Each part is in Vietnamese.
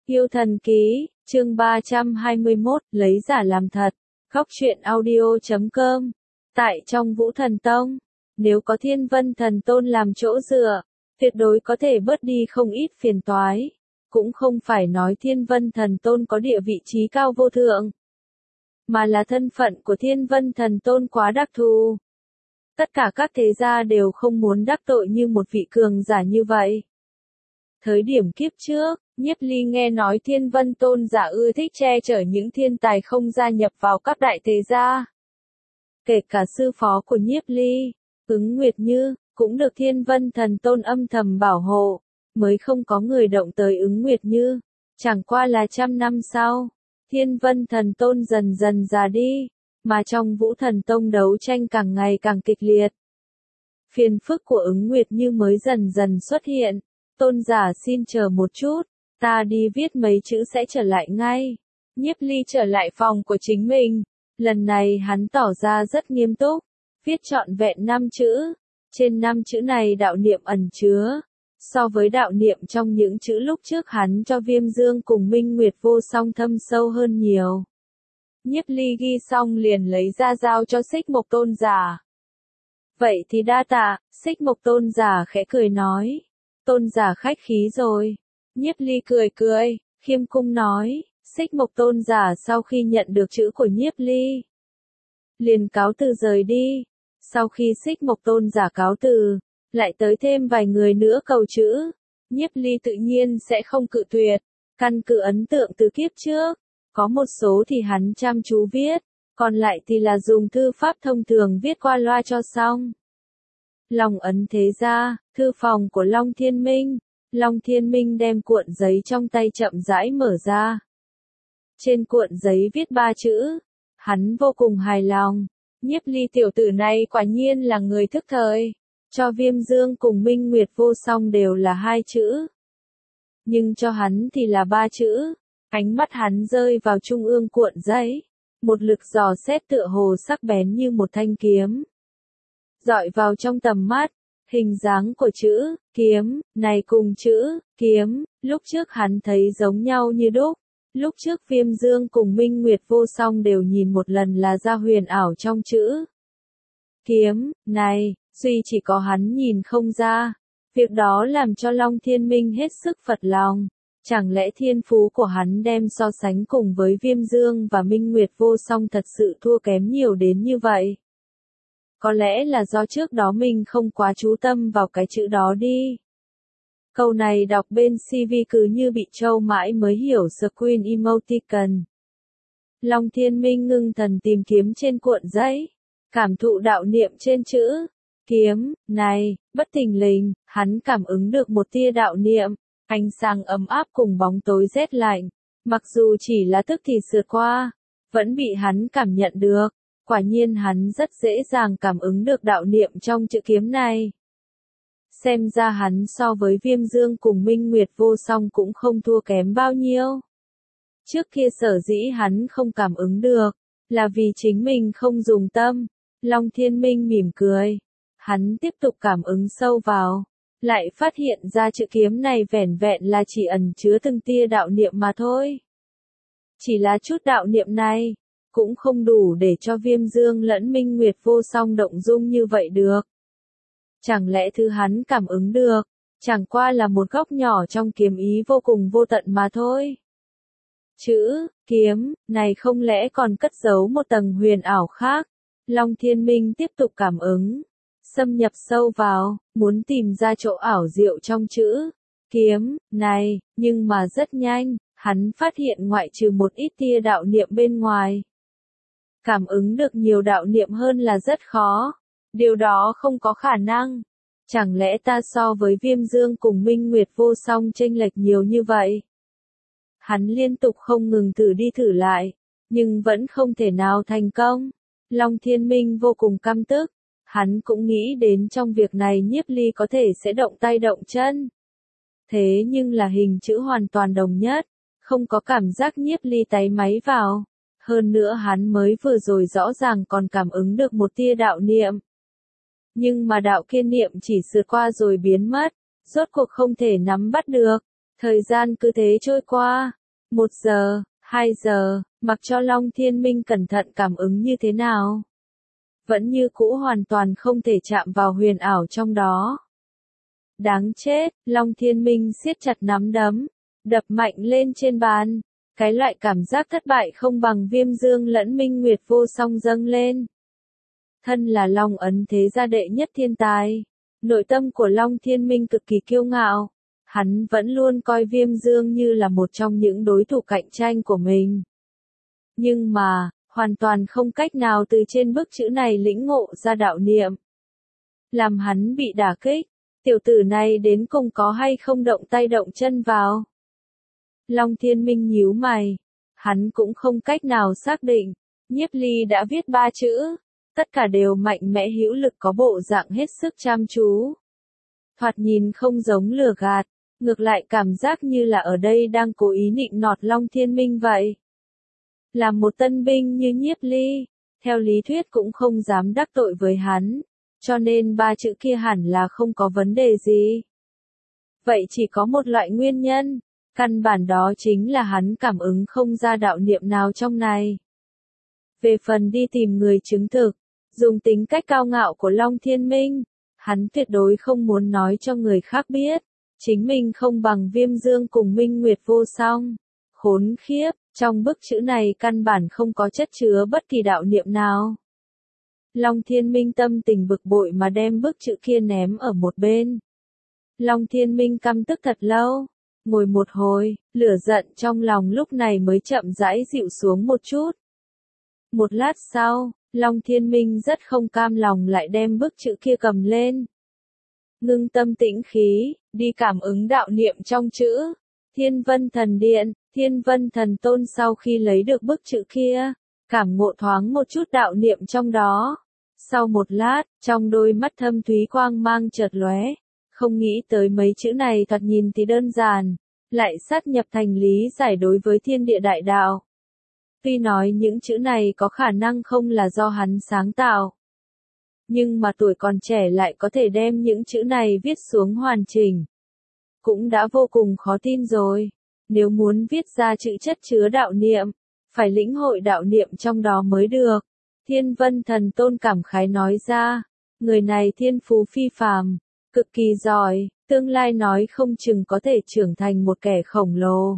Yêu thần ký, chương 321, lấy giả làm thật. Góc truyện audio.com. Tại trong Vũ Thần Tông, nếu có Thiên Vân Thần Tôn làm chỗ dựa, tuyệt đối có thể bớt đi không ít phiền toái. Cũng không phải nói Thiên Vân Thần Tôn có địa vị trí cao vô thượng, mà là thân phận của Thiên Vân Thần Tôn quá đặc thù. Tất cả các thế gia đều không muốn đắc tội như một vị cường giả như vậy. Thời điểm kiếp trước, Nhiếp Ly nghe nói Thiên Vân Tôn giả ưa thích che chở những thiên tài không gia nhập vào các đại thế gia. Kể cả sư phó của Nhiếp Ly, Ứng Nguyệt Như, cũng được Thiên Vân Thần Tôn âm thầm bảo hộ, mới không có người động tới Ứng Nguyệt Như. Chẳng qua là 100 năm sau, Thiên Vân Thần Tôn dần dần già đi, mà trong Vũ Thần Tông đấu tranh càng ngày càng kịch liệt. Phiền phức của Ứng Nguyệt Như mới dần dần xuất hiện. Tôn giả xin chờ một chút, ta đi viết mấy chữ sẽ trở lại ngay. Nhiếp Ly trở lại phòng của chính mình. Lần này hắn tỏ ra rất nghiêm túc, viết trọn vẹn 5 chữ. Trên 5 chữ này đạo niệm ẩn chứa, so với đạo niệm trong những chữ lúc trước hắn cho Viêm Dương cùng Minh Nguyệt Vô Song thâm sâu hơn nhiều. Nhiếp Ly ghi xong liền lấy ra giao cho Xích Mộc Tôn giả. Vậy thì đa tạ, Xích Mộc Tôn giả khẽ cười nói. Tôn giả khách khí rồi. Nhiếp Ly cười cười, khiêm cung nói. Xích Mộc Tôn giả sau khi nhận được chữ của Nhiếp Ly, liền cáo từ rời đi. Sau khi Xích Mộc Tôn giả cáo từ, lại tới thêm vài người nữa cầu chữ. Nhiếp Ly tự nhiên sẽ không cự tuyệt, căn cứ ấn tượng từ kiếp trước. Có một số thì hắn chăm chú viết, còn lại thì là dùng thư pháp thông thường viết qua loa cho xong. Long ấn thế ra, thư phòng của Long Thiên Minh. Long Thiên Minh đem cuộn giấy trong tay chậm rãi mở ra. Trên cuộn giấy viết 3 chữ. Hắn vô cùng hài lòng. Nhiếp Ly tiểu tử này quả nhiên là người thức thời. Cho Viêm Dương cùng Minh Nguyệt Vô Song đều là 2 chữ. Nhưng cho hắn thì là 3 chữ. Ánh mắt hắn rơi vào trung ương cuộn giấy. Một lực dò xét tựa hồ sắc bén như một thanh kiếm. Dọi vào trong tầm mắt, hình dáng của chữ kiếm này cùng chữ kiếm lúc trước hắn thấy giống nhau như đúc. Lúc trước Viêm Dương cùng Minh Nguyệt Vô Song đều nhìn một lần là ra huyền ảo trong chữ kiếm này, duy chỉ có hắn nhìn không ra. Việc đó làm cho Long Thiên Minh hết sức phật lòng. Chẳng lẽ thiên phú của hắn đem so sánh cùng với Viêm Dương và Minh Nguyệt Vô Song thật sự thua kém nhiều đến như vậy? Có lẽ là do trước đó mình không quá chú tâm vào cái chữ đó đi. Câu này đọc bên CV cứ như bị trâu mãi mới hiểu Screen Emoticon. Long Thiên Minh ngưng thần tìm kiếm trên cuộn giấy, cảm thụ đạo niệm trên chữ kiếm này, bất thình lình, hắn cảm ứng được một tia đạo niệm, ánh sáng ấm áp cùng bóng tối rét lạnh, mặc dù chỉ là tức thì sượt qua, vẫn bị hắn cảm nhận được. Quả nhiên hắn rất dễ dàng cảm ứng được đạo niệm trong chữ kiếm này. Xem ra hắn so với Viêm Dương cùng Minh Nguyệt Vô Song cũng không thua kém bao nhiêu. Trước kia sở dĩ hắn không cảm ứng được, là vì chính mình không dùng tâm. Long Thiên Minh mỉm cười. Hắn tiếp tục cảm ứng sâu vào, lại phát hiện ra chữ kiếm này vẻn vẹn là chỉ ẩn chứa từng tia đạo niệm mà thôi. Chỉ là chút đạo niệm này, cũng không đủ để cho Viêm Dương lẫn Minh Nguyệt Vô Song động dung như vậy được. Chẳng lẽ thứ hắn cảm ứng được, chẳng qua là một góc nhỏ trong kiếm ý vô cùng vô tận mà thôi. Chữ kiếm này không lẽ còn cất giấu một tầng huyền ảo khác? Long Thiên Minh tiếp tục cảm ứng, xâm nhập sâu vào, muốn tìm ra chỗ ảo diệu trong chữ kiếm này, nhưng mà rất nhanh, hắn phát hiện ngoại trừ một ít tia đạo niệm bên ngoài, cảm ứng được nhiều đạo niệm hơn là rất khó. Điều đó không có khả năng. Chẳng lẽ ta so với Viêm Dương cùng Minh Nguyệt Vô Song chênh lệch nhiều như vậy? Hắn liên tục không ngừng thử đi thử lại, nhưng vẫn không thể nào thành công. Long Thiên Minh vô cùng căm tức. Hắn cũng nghĩ đến trong việc này Nhiếp Ly có thể sẽ động tay động chân. Thế nhưng là hình chữ hoàn toàn đồng nhất, không có cảm giác Nhiếp Ly táy máy vào. Hơn nữa hắn mới vừa rồi rõ ràng còn cảm ứng được một tia đạo niệm. Nhưng mà đạo kia niệm chỉ sượt qua rồi biến mất, rốt cuộc không thể nắm bắt được. Thời gian cứ thế trôi qua, 1 giờ, 2 giờ, mặc cho Long Thiên Minh cẩn thận cảm ứng như thế nào. Vẫn như cũ hoàn toàn không thể chạm vào huyền ảo trong đó. Đáng chết, Long Thiên Minh siết chặt nắm đấm, đập mạnh lên trên bàn. Cái loại cảm giác thất bại không bằng Viêm Dương lẫn Minh Nguyệt vô song dâng lên. Thân là Long ấn thế gia đệ nhất thiên tài. Nội tâm của Long Thiên Minh cực kỳ kiêu ngạo. Hắn vẫn luôn coi Viêm Dương như là một trong những đối thủ cạnh tranh của mình. Nhưng mà, hoàn toàn không cách nào từ trên bức chữ này lĩnh ngộ ra đạo niệm. Làm hắn bị đả kích, tiểu tử này đến cùng có hay không động tay động chân vào. Long Thiên Minh nhíu mày, hắn cũng không cách nào xác định, Nhiếp Ly đã viết 3 chữ, tất cả đều mạnh mẽ hữu lực có bộ dạng hết sức chăm chú. Thoạt nhìn không giống lừa gạt, ngược lại cảm giác như là ở đây đang cố ý nịnh nọt Long Thiên Minh vậy. Làm một tân binh như Nhiếp Ly, theo lý thuyết cũng không dám đắc tội với hắn, cho nên 3 chữ kia hẳn là không có vấn đề gì. Vậy chỉ có một loại nguyên nhân, căn bản đó chính là hắn cảm ứng không ra đạo niệm nào trong này. Về phần đi tìm người chứng thực, dùng tính cách cao ngạo của Long Thiên Minh, hắn tuyệt đối không muốn nói cho người khác biết, chính mình không bằng Viêm Dương cùng Minh Nguyệt vô song. Khốn khiếp, trong bức chữ này căn bản không có chất chứa bất kỳ đạo niệm nào. Long Thiên Minh tâm tình bực bội mà đem bức chữ kia ném ở một bên. Long Thiên Minh căm tức thật lâu, ngồi một hồi, lửa giận trong lòng lúc này mới chậm rãi dịu xuống một chút. Một lát sau, Long Thiên Minh rất không cam lòng lại đem bức chữ kia cầm lên. Ngưng tâm tĩnh khí, đi cảm ứng đạo niệm trong chữ. Thiên Vân Thần Điện, Thiên Vân Thần Tôn sau khi lấy được bức chữ kia, cảm ngộ thoáng một chút đạo niệm trong đó. Sau một lát, trong đôi mắt thâm thúy quang mang chợt lóe, không nghĩ tới mấy chữ này thoạt nhìn thì đơn giản, lại sát nhập thành lý giải đối với thiên địa đại đạo. Tuy nói những chữ này có khả năng không là do hắn sáng tạo, nhưng mà tuổi còn trẻ lại có thể đem những chữ này viết xuống hoàn chỉnh. Cũng đã vô cùng khó tin rồi. Nếu muốn viết ra chữ chất chứa đạo niệm, phải lĩnh hội đạo niệm trong đó mới được. Thiên Vân Thần Tôn cảm khái nói ra, người này thiên phú phi phàm, cực kỳ giỏi, tương lai nói không chừng có thể trưởng thành một kẻ khổng lồ.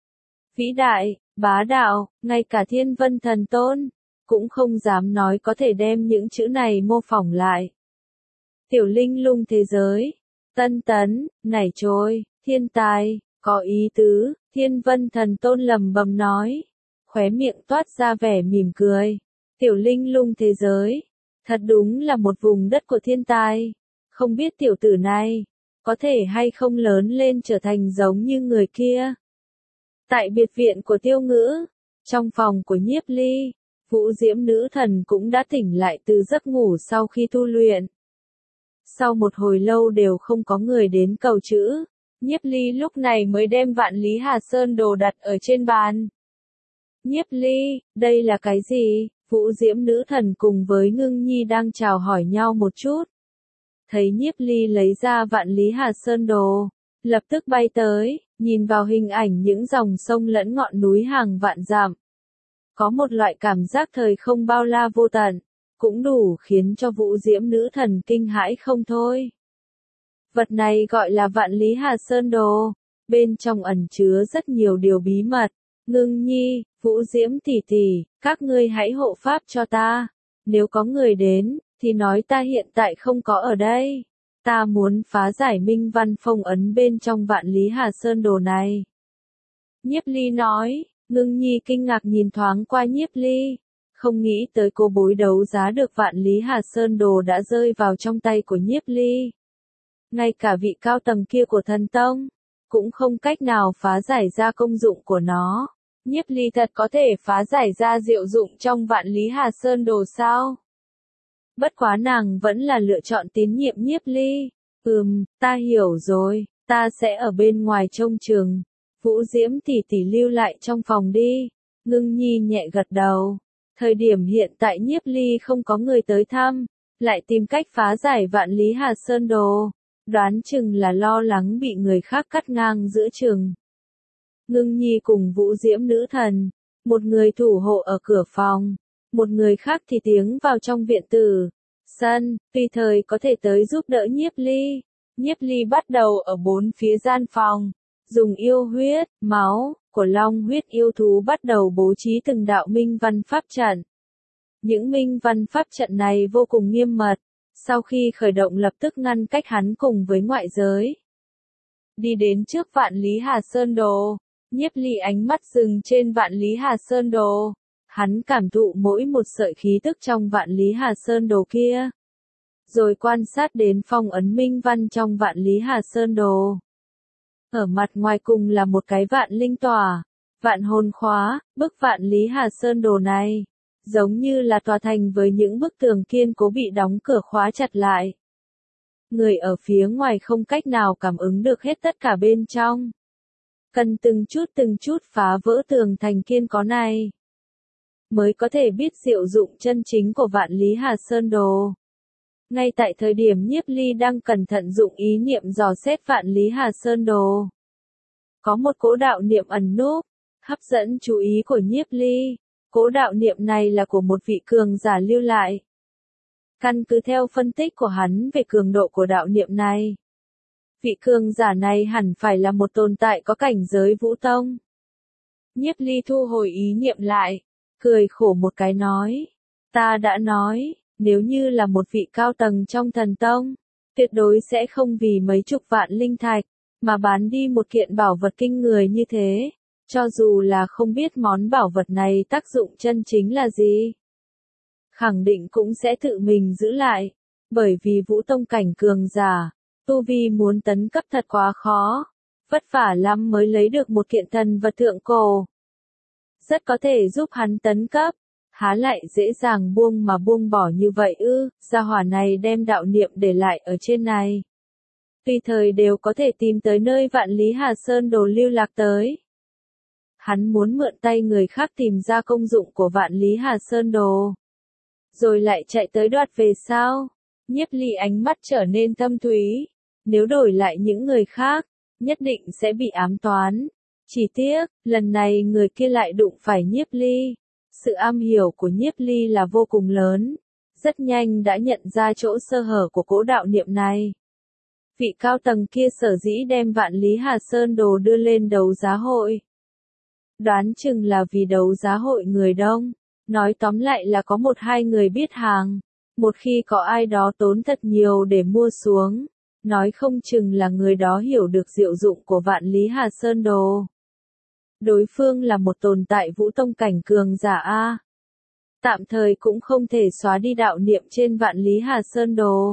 Vĩ đại, bá đạo, ngay cả Thiên Vân Thần Tôn cũng không dám nói có thể đem những chữ này mô phỏng lại. Tiểu linh lung thế giới, tân tấn, nảy trôi, thiên tài, có ý tứ, Thiên Vân Thần Tôn lẩm bẩm nói, khóe miệng toát ra vẻ mỉm cười. Tiểu linh lung thế giới, thật đúng là một vùng đất của thiên tài, không biết tiểu tử này, có thể hay không lớn lên trở thành giống như người kia. Tại biệt viện của Tiêu Ngữ, trong phòng của Nhiếp Ly, Vũ Diễm nữ thần cũng đã tỉnh lại từ giấc ngủ sau khi tu luyện. Sau một hồi lâu đều không có người đến cầu chữ, Nhiếp Ly lúc này mới đem Vạn Lý Hà Sơn đồ đặt ở trên bàn. Nhiếp Ly, đây là cái gì? Vũ Diễm nữ thần cùng với Ngưng Nhi đang chào hỏi nhau một chút. Thấy Nhiếp Ly lấy ra Vạn Lý Hà Sơn đồ, lập tức bay tới, nhìn vào hình ảnh những dòng sông lẫn ngọn núi hàng vạn dặm. Có một loại cảm giác thời không bao la vô tận, cũng đủ khiến cho Vũ Diễm nữ thần kinh hãi không thôi. Vật này gọi là Vạn Lý Hà Sơn đồ, bên trong ẩn chứa rất nhiều điều bí mật. Ngưng Nhi, Vũ Diễm tỷ tỷ, các ngươi hãy hộ pháp cho ta. Nếu có người đến, thì nói ta hiện tại không có ở đây. Ta muốn phá giải minh văn phong ấn bên trong Vạn Lý Hà Sơn đồ này. Nhiếp Ly nói, Ngưng Nhi kinh ngạc nhìn thoáng qua Nhiếp Ly. Không nghĩ tới cô bối đấu giá được Vạn Lý Hà Sơn đồ đã rơi vào trong tay của Nhiếp Ly. Ngay cả vị cao tầng kia của thần tông, cũng không cách nào phá giải ra công dụng của nó. Nhiếp Ly thật có thể phá giải ra diệu dụng trong Vạn Lý Hà Sơn đồ sao? Bất quá nàng vẫn là lựa chọn tín nhiệm Nhiếp Ly. Ta hiểu rồi, ta sẽ ở bên ngoài trông chừng. Vũ Diễm tỷ tỷ lưu lại trong phòng đi. Ngưng Nhi nhẹ gật đầu. Thời điểm hiện tại Nhiếp Ly không có người tới thăm, lại tìm cách phá giải Vạn Lý Hà Sơn đồ. Đoán chừng là lo lắng bị người khác cắt ngang giữa chừng. Ngưng Nhi cùng Vũ Diễm nữ thần, một người thủ hộ ở cửa phòng, một người khác thì tiến vào trong viện tử sân, tùy thời có thể tới giúp đỡ Nhiếp Ly. Nhiếp Ly bắt đầu ở bốn phía gian phòng, dùng yêu huyết, máu của long huyết yêu thú bắt đầu bố trí từng đạo minh văn pháp trận. Những minh văn pháp trận này vô cùng nghiêm mật, sau khi khởi động lập tức ngăn cách hắn cùng với ngoại giới. Đi đến trước Vạn Lý Hà Sơn Đồ, Nhiếp Ly ánh mắt dừng trên Vạn Lý Hà Sơn Đồ. Hắn cảm thụ mỗi một sợi khí tức trong Vạn Lý Hà Sơn Đồ kia. Rồi quan sát đến phong ấn minh văn trong Vạn Lý Hà Sơn Đồ. Ở mặt ngoài cùng là một cái vạn linh tỏa, vạn hồn khóa, bức Vạn Lý Hà Sơn Đồ này. Giống như là tòa thành với những bức tường kiên cố bị đóng cửa khóa chặt lại. Người ở phía ngoài không cách nào cảm ứng được hết tất cả bên trong. Cần từng chút phá vỡ tường thành kiên cố này, mới có thể biết diệu dụng chân chính của Vạn Lý Hà Sơn Đồ. Ngay tại thời điểm Nhiếp Ly đang cẩn thận dụng ý niệm dò xét Vạn Lý Hà Sơn Đồ, có một cỗ đạo niệm ẩn núp, hấp dẫn chú ý của Nhiếp Ly. Cỗ đạo niệm này là của một vị cường giả lưu lại. Căn cứ theo phân tích của hắn về cường độ của đạo niệm này, vị cường giả này hẳn phải là một tồn tại có cảnh giới vũ tông. Nhiếp Ly thu hồi ý niệm lại, cười khổ một cái nói, ta đã nói, nếu như là một vị cao tầng trong thần tông, tuyệt đối sẽ không vì mấy chục vạn linh thạch, mà bán đi một kiện bảo vật kinh người như thế, cho dù là không biết món bảo vật này tác dụng chân chính là gì. Khẳng định cũng sẽ tự mình giữ lại, bởi vì vũ tông cảnh cường giả, tu vi muốn tấn cấp thật quá khó, vất vả lắm mới lấy được một kiện thần vật thượng cổ. Rất có thể giúp hắn tấn cấp, há lại dễ dàng buông bỏ như vậy ư, gia hỏa này đem đạo niệm để lại ở trên này. Tùy thời đều có thể tìm tới nơi Vạn Lý Hà Sơn Đồ lưu lạc tới. Hắn muốn mượn tay người khác tìm ra công dụng của Vạn Lý Hà Sơn Đồ, rồi lại chạy tới đoạt về sao? Nhiếp Ly ánh mắt trở nên thâm thúy, nếu đổi lại những người khác, nhất định sẽ bị ám toán. Chỉ tiếc, lần này người kia lại đụng phải Nhiếp Ly. Sự am hiểu của Nhiếp Ly là vô cùng lớn, rất nhanh đã nhận ra chỗ sơ hở của cỗ đạo niệm này. Vị cao tầng kia sở dĩ đem Vạn Lý Hà Sơn Đồ đưa lên đấu giá hội. Đoán chừng là vì đấu giá hội người đông, nói tóm lại là có một hai người biết hàng, một khi có ai đó tốn thật nhiều để mua xuống, nói không chừng là người đó hiểu được diệu dụng của Vạn Lý Hà Sơn Đồ. Đối phương là một tồn tại vũ tông cảnh cường giả A. Tạm thời cũng không thể xóa đi đạo niệm trên Vạn Lý Hà Sơn Đồ.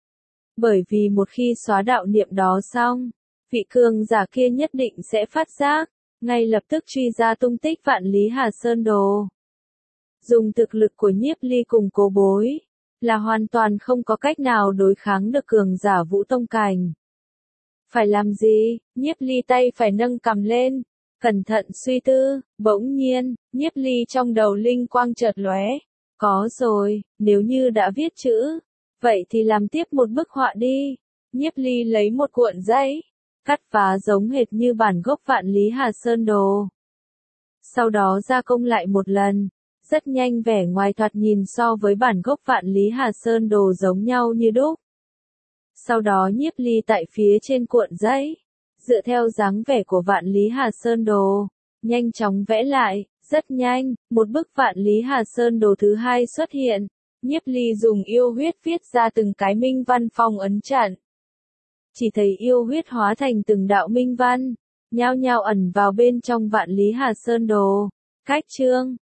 Bởi vì một khi xóa đạo niệm đó xong, vị cường giả kia nhất định sẽ phát giác, ngay lập tức truy ra tung tích Vạn Lý Hà Sơn Đồ. Dùng thực lực của Nhiếp Ly cùng Cố Bối, là hoàn toàn không có cách nào đối kháng được cường giả vũ tông cảnh. Phải làm gì? Nhiếp Ly tay phải nâng cầm lên, cẩn thận suy tư, bỗng nhiên, Nhiếp Ly trong đầu linh quang chợt lóe. Có rồi, nếu như đã viết chữ, vậy thì làm tiếp một bức họa đi. Nhiếp Ly lấy một cuộn giấy, cắt phá giống hệt như bản gốc Vạn Lý Hà Sơn Đồ. Sau đó gia công lại một lần, rất nhanh vẻ ngoài thoạt nhìn so với bản gốc Vạn Lý Hà Sơn Đồ giống nhau như đúc. Sau đó Nhiếp Ly tại phía trên cuộn giấy, dựa theo dáng vẻ của Vạn Lý Hà Sơn Đồ, nhanh chóng vẽ lại, rất nhanh, một bức Vạn Lý Hà Sơn Đồ thứ hai xuất hiện. Nhiếp Ly dùng yêu huyết viết ra từng cái minh văn phong ấn trận. Chỉ thấy yêu huyết hóa thành từng đạo minh văn, nhao nhao ẩn vào bên trong Vạn Lý Hà Sơn Đồ. Cách chương